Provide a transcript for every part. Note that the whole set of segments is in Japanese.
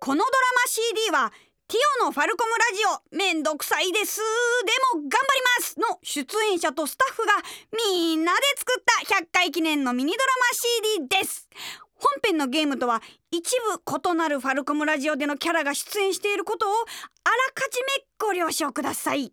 このドラマ CD はティオのファルコムラジオめんどくさいですでも頑張りますの出演者とスタッフがみんなで作った100回記念のミニドラマ CD です。本編のゲームとは一部異なるファルコムラジオでのキャラが出演していることをあらかじめご了承ください。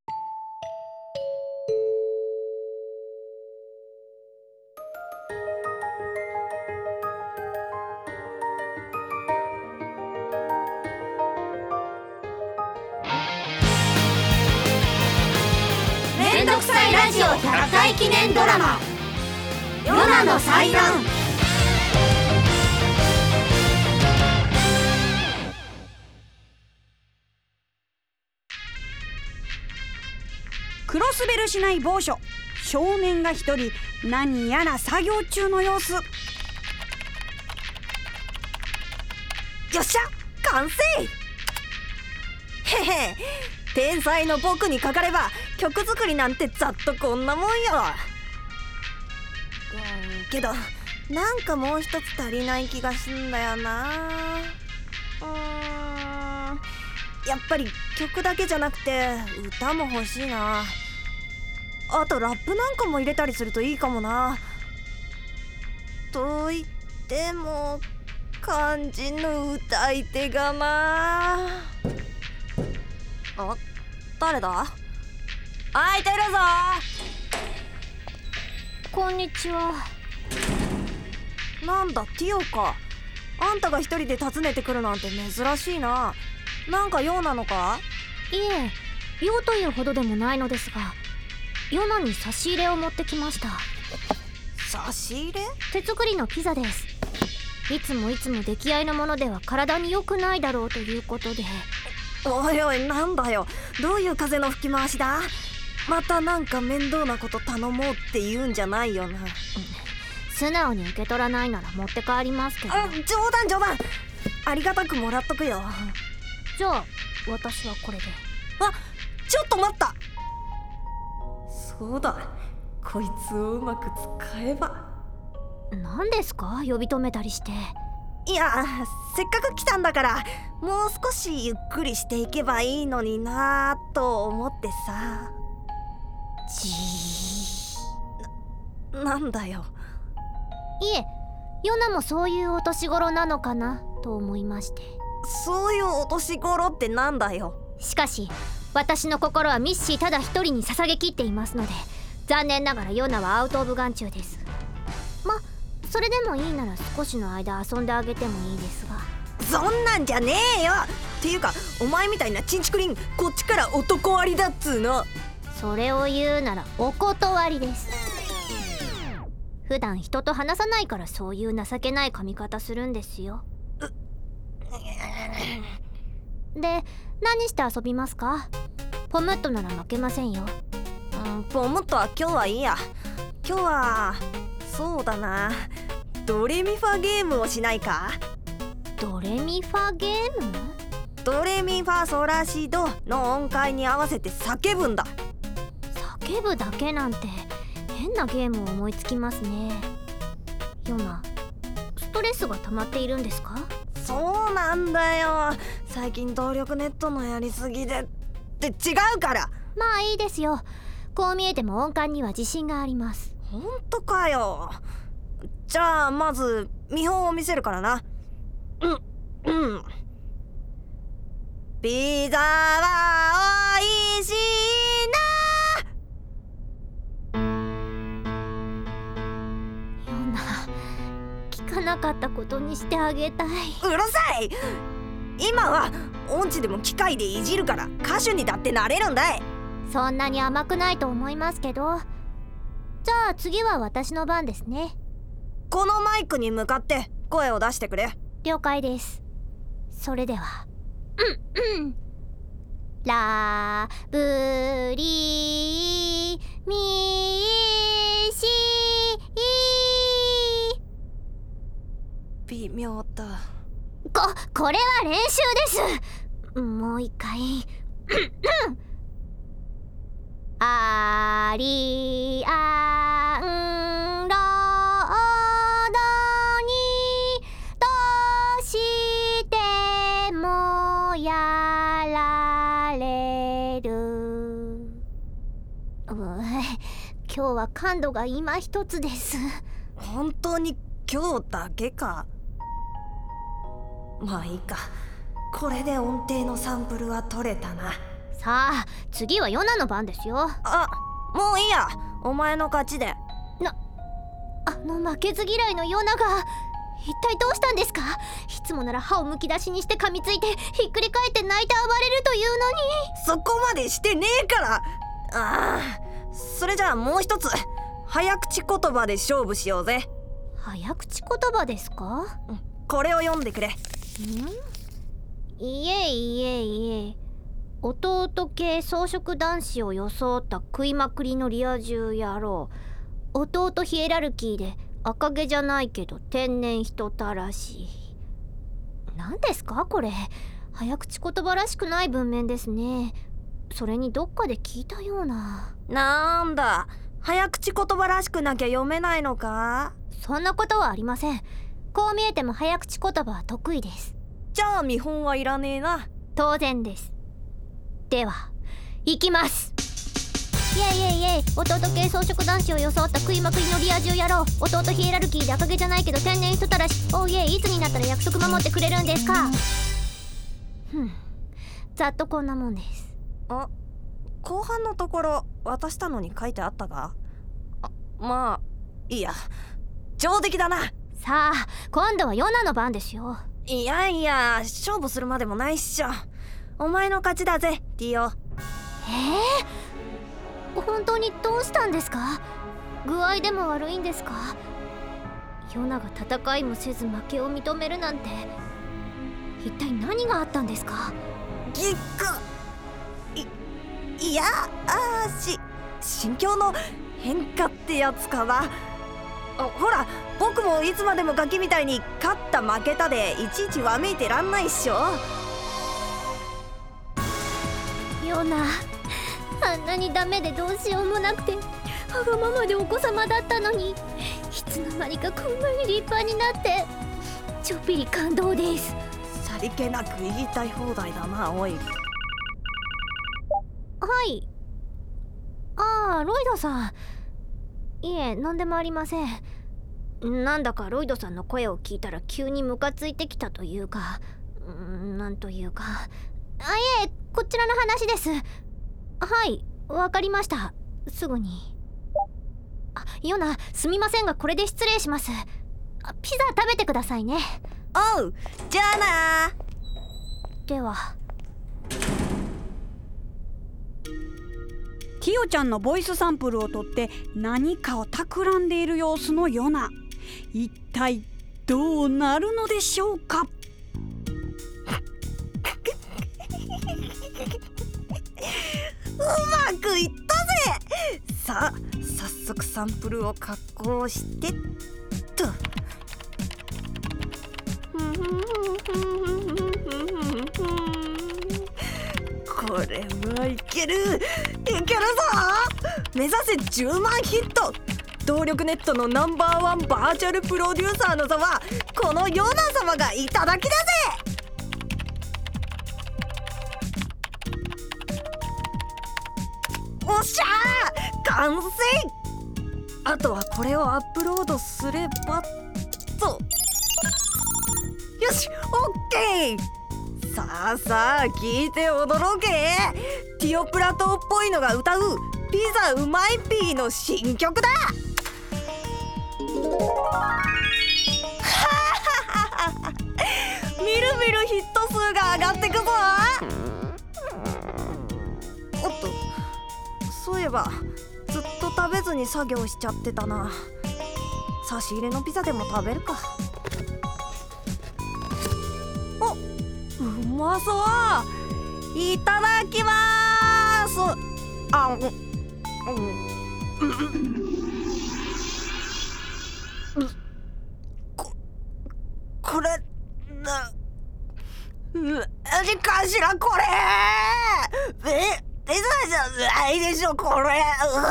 めんどくさいラジオ100回記念ドラマヨナの祭壇。 クロスベルしない某所、少年が一人何やら作業中の様子。よっしゃ完成。へへ、天才の僕にかかれば曲作りなんてざっとこんなもんよ。けどなんかもう一つ足りない気がすんだよな。やっぱり曲だけじゃなくて歌も欲しいな。あとラップなんかも入れたりするといいかもな。と言っても肝心の歌い手がな。あ、誰だ？空いてるぞ。 こんにちは。 なんだティオか。あんたが一人で訪ねてくるなんて珍しいな。なんか用なのか？ いえ、用というほどでもないのですが、ヨナに差し入れを持ってきました。 差し入れ？ 手作りのピザです。いつも出来合いのものでは体に良くないだろうということで。 おいおい、なんだよ、どういう風の吹き回しだ？またなんか面倒なこと頼もうって言うんじゃないよな。 素直に受け取らないなら持って帰りますけど。 冗談。ありがたくもらっとくよ。 じゃあ私はこれで。 あ、ちょっと待った。そうだ、こいつをうまく使えば。 何ですか、呼び止めたりして。 いや、せっかく来たんだからもう少しゆっくりしていけばいいのになぁと思ってさ。なんだよ。 いえ、ヨナもそういうお年頃なのかなと思いまして。 そういうお年頃ってなんだよ。 しかし私の心はミッシーただ一人に捧げきっていますので、残念ながらヨナはアウトオブ眼中です。それでもいいなら少しの間遊んであげてもいいですが。 そんなんじゃねえよ。っていうかお前みたいなチンチクリンこっちから男ありだっつーの。 それを言うならお断りです。普段人と話さないからそういう情けない髪型するんですよ。で、何して遊びますか？ポムットなら負けませんよ。 ポムットは今日はいいや。今日はそうだな、ドレミファゲームをしないか？ ドレミファゲーム？ ドレミファソラシドの音階に合わせて叫ぶんだ。 叫ぶだけなんて変なゲームを思いつきますね。ヨナ、ストレスが溜まっているんですか？ そうなんだよ、最近動力ネットのやりすぎでって違うから。 まあいいですよ。こう見えても音感には自信があります。 ほんとかよ。じゃあまず見本を見せるからな。ピザはおいしいな。 ヨナ、聞かなかったことにしてあげたい。 うるさい。今は音痴でも機械でいじるから歌手にだってなれるんだい。 そんなに甘くないと思いますけど。じゃあ次は私の番ですね。 このマイクに向かって声を出してくれ。 了解です。それではラブリーミーシー。 微妙だ。 これは練習です。もう一回ありあんろうどにどうしては感度が今一つです。 本当に今日だけか。まあいいか、これで音程のサンプルは取れたな。 さあ次はヨナの番ですよ。 あ、もういいや、お前の勝ちで。 負けず嫌いのヨナが一体どうしたんですか？いつもなら歯をむき出しにして噛みついてひっくり返って泣いて暴れるというのに。 そこまでしてねえから。それじゃあもう一つ早口言葉で勝負しようぜ。 早口言葉ですか？ これを読んでくれ。 いえ弟系草食男子を装った食いまくりのリア充野郎。弟ヒエラルキーで赤毛じゃないけど天然人たらし。何ですかこれ？早口言葉らしくない文面ですね。それにどっかで聞いたような。 なんだ、早口言葉らしくなきゃ読めないのか？ そんなことはありません。こう見えても早口言葉は得意です。 じゃあ見本はいらねえな。 当然です。では行きます。イエイ弟系草食男子を装った食いまくりのリア充野郎。弟ヒエラルキーで赤毛じゃないけど天然人たらし。おいえ、いつになったら約束守ってくれるんですか？ざっとこんなもんです。 後半のところ渡したのに書いてあったが、まあいいや、上出来だな。 さあ今度はヨナの番ですよ。 いや勝負するまでもないっしょ。お前の勝ちだぜティオ。 本当にどうしたんですか？具合でも悪いんですか？ヨナが戦いもせず負けを認めるなんて、一体何があったんですか？ ぎっくいや心境の変化ってやつかな。ほら僕もいつまでもガキみたいに勝った負けたでいちいちわめいてらんないっしょ。 ヨナ、あんなにダメでどうしようもなくてわがままでお子様だったのに、いつの間にかこんなに立派になってちょっぴり感動です。 さりげなく言いたい放題だな。おい。 はい。ロイドさん。いえ、何でもありません。なんだかロイドさんの声を聞いたら急にムカついてきたというか、なんというか。いえ、こちらの話です。はい、わかりました。すぐに。ヨナ、すみませんがこれで失礼します。ピザ食べてくださいね。 おう、じゃあな。 では。 ティオちゃんのボイスサンプルを取って何かを企んでいる様子のヨナ。一体どうなるのでしょうか？ うまくいったぜ。さあ早速サンプルを加工してっと。これはいけるぞ。目指せ10万ヒット。動力ネットのナンバーワンバーチャルプロデューサーの座はこのヨナ様がいただきだぜ。おっしゃー、完成。あとはこれをアップロードすればと。よし、オッケー。さあ聞いて驚け。ティオプラトっぽいのが歌うピザうまいピーの新曲だ。みるみるヒット数が上がってくぞ。おっと、そういえばずっと食べずに作業しちゃってたな。差し入れのピザでも食べるか。お、うまそう。いただきまーす。これ何かしらこれ。ピザじゃないでしょこれ。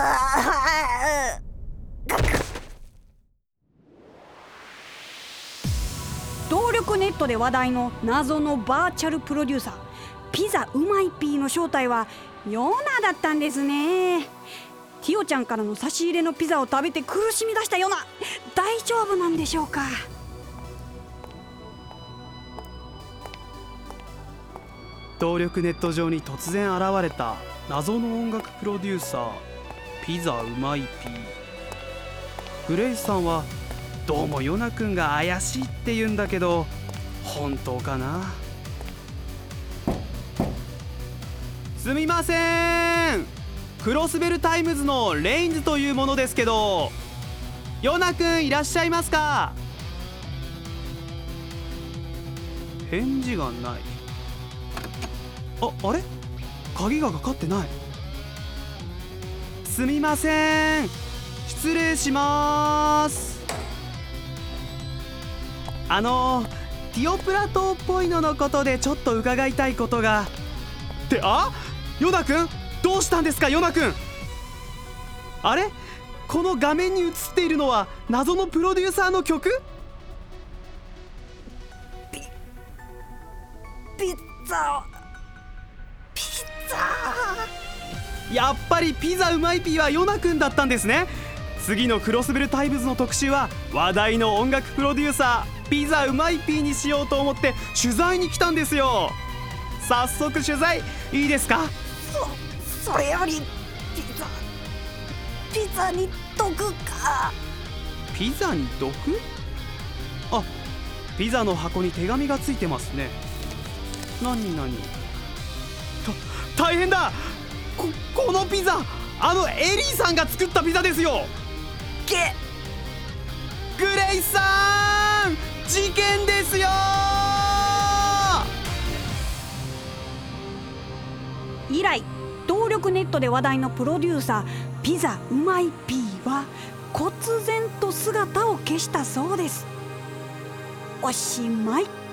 動力ネットで話題の謎のバーチャルプロデューサーピザうまいピーの正体はヨナだったんですね。テティオちゃんからの差し入れのピザを食べて苦しみ出したヨナ、大丈夫なんでしょうか。 動力ネット上に突然現れた謎の音楽プロデューサー、ピザうまいピー。グレイスさんはどうもヨナくんが怪しいって言うんだけど、本当かな。すみません、クロスベルタイムズのレインズというものですけど、ヨナくんいらっしゃいますか。返事がない。あれ鍵がかかってない。すみません、失礼します。ティオプラ島っぽいののことでちょっと伺いたいことが。ってヨナくんどうしたんですか。ヨナくん、あれこの画面に映っているのは謎のプロデューサーの曲。 ピザやっぱりピザうまいピーはヨナくんだったんですね。次のクロスベルタイムズの特集は話題の音楽プロデューサーピザうまいピーにしようと思って取材に来たんですよ。早速取材いいですか。 それよりピザに毒か。 ピザに毒？ピザの箱に手紙がついてますね。何大変だ。このピザ、エリーさんが作ったピザですよ。グレイさん、事件ですよ。 以来動力ネットで話題のプロデューサーピザうまいピーは忽然と姿を消したそうです。おしまい。